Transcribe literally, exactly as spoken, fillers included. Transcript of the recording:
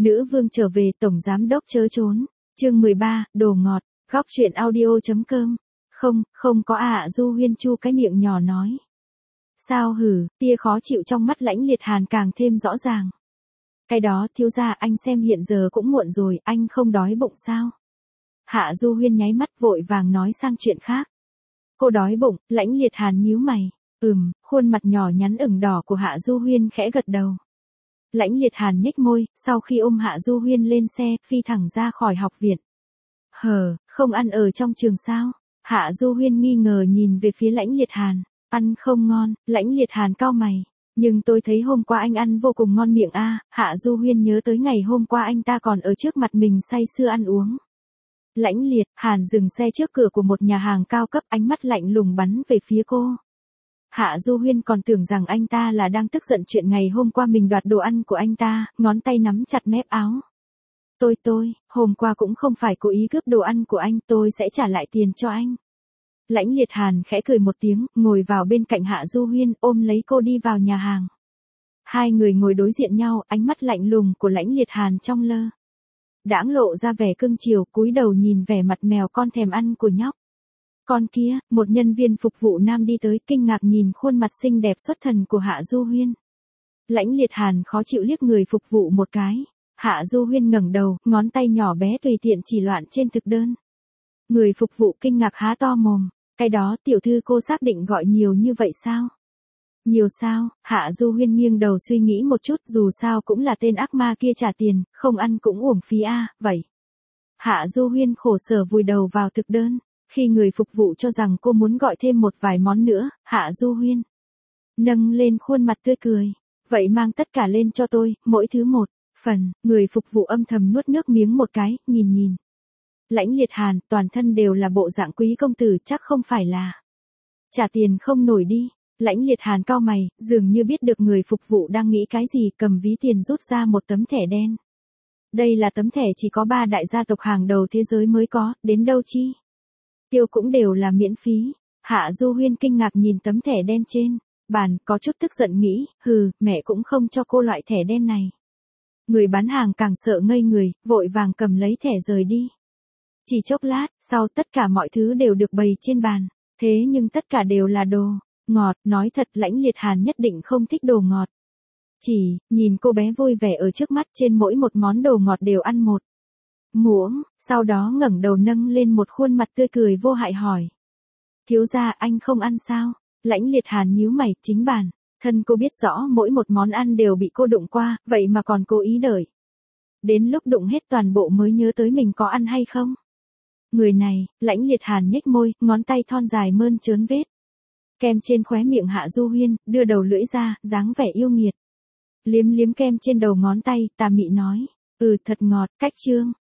Nữ vương trở về, tổng giám đốc chớ trốn. Chương mười ba, đồ ngọt. Góc truyện audio.com. Không, không có ạ. Du Huyên chu cái miệng nhỏ nói. Sao hử? Tia khó chịu trong mắt Lãnh Liệt Hàn càng thêm rõ ràng. Cái đó, thiếu gia, anh xem hiện giờ cũng muộn rồi, anh không đói bụng sao? Hạ Du Huyên nháy mắt vội vàng nói sang chuyện khác. Cô đói bụng. Lãnh Liệt Hàn nhíu mày. Ừm, khuôn mặt nhỏ nhắn ửng đỏ của Hạ Du Huyên khẽ gật đầu. Lãnh Liệt Hàn nhếch môi, sau khi ôm Hạ Du Huyên lên xe, phi thẳng ra khỏi học viện. Hờ, không ăn ở trong trường sao? Hạ Du Huyên nghi ngờ nhìn về phía Lãnh Liệt Hàn. Ăn không ngon. Lãnh Liệt Hàn cau mày. Nhưng tôi thấy hôm qua anh ăn vô cùng ngon miệng a. Hạ Du Huyên nhớ tới ngày hôm qua anh ta còn ở trước mặt mình say sưa ăn uống. Lãnh Liệt Hàn dừng xe trước cửa của một nhà hàng cao cấp, ánh mắt lạnh lùng bắn về phía cô. Hạ Du Huyên còn tưởng rằng anh ta là đang tức giận chuyện ngày hôm qua mình đoạt đồ ăn của anh ta, ngón tay nắm chặt mép áo. Tôi tôi, hôm qua cũng không phải cố ý cướp đồ ăn của anh, tôi sẽ trả lại tiền cho anh. Lãnh Liệt Hàn khẽ cười một tiếng, ngồi vào bên cạnh Hạ Du Huyên, ôm lấy cô đi vào nhà hàng. Hai người ngồi đối diện nhau, ánh mắt lạnh lùng của Lãnh Liệt Hàn trong lơ đãng lộ ra vẻ cưng chiều, cúi đầu nhìn vẻ mặt mèo con thèm ăn của nhóc. Con kia, một nhân viên phục vụ nam đi tới, kinh ngạc nhìn khuôn mặt xinh đẹp xuất thần của Hạ Du Huyên. Lãnh Liệt Hàn khó chịu liếc người phục vụ một cái. Hạ Du Huyên ngẩng đầu, ngón tay nhỏ bé tùy tiện chỉ loạn trên thực đơn. Người phục vụ kinh ngạc há to mồm. Cái đó, tiểu thư cô xác định gọi nhiều như vậy sao? Nhiều sao? Hạ Du Huyên nghiêng đầu suy nghĩ một chút, dù sao cũng là tên ác ma kia trả tiền, không ăn cũng uổng phí a, vậy. Hạ Du Huyên khổ sở vùi đầu vào thực đơn. Khi người phục vụ cho rằng cô muốn gọi thêm một vài món nữa, Hạ Du Huyên nâng lên khuôn mặt tươi cười. Vậy mang tất cả lên cho tôi, mỗi thứ một phần. Người phục vụ âm thầm nuốt nước miếng một cái, nhìn nhìn. Lãnh Liệt Hàn, toàn thân đều là bộ dạng quý công tử, chắc không phải là trả tiền không nổi đi. Lãnh Liệt Hàn cau mày, dường như biết được người phục vụ đang nghĩ cái gì, cầm ví tiền rút ra một tấm thẻ đen. Đây là tấm thẻ chỉ có ba đại gia tộc hàng đầu thế giới mới có, đến đâu chi. Tiêu cũng đều là miễn phí. Hạ Du Huyên kinh ngạc nhìn tấm thẻ đen trên bàn, có chút tức giận nghĩ, hừ, mẹ cũng không cho cô loại thẻ đen này. Người bán hàng càng sợ ngây người, vội vàng cầm lấy thẻ rời đi. Chỉ chốc lát, sau tất cả mọi thứ đều được bày trên bàn, thế nhưng tất cả đều là đồ ngọt, nói thật Lãnh Liệt Hàn nhất định không thích đồ ngọt. Chỉ, nhìn cô bé vui vẻ ở trước mắt, trên mỗi một món đồ ngọt đều ăn một muỗng, sau đó ngẩng đầu nâng lên một khuôn mặt tươi cười vô hại hỏi. Thiếu gia, anh không ăn sao? Lãnh Liệt Hàn nhíu mày, chính bản thân cô biết rõ mỗi một món ăn đều bị cô đụng qua, vậy mà còn cố ý đợi đến lúc đụng hết toàn bộ mới nhớ tới mình có ăn hay không. Người này, Lãnh Liệt Hàn nhếch môi, ngón tay thon dài mơn trớn vết kem trên khóe miệng Hạ Du Huyên, đưa đầu lưỡi ra, dáng vẻ yêu nghiệt. Liếm liếm kem trên đầu ngón tay, tà mị nói, ừ thật ngọt, cách chương.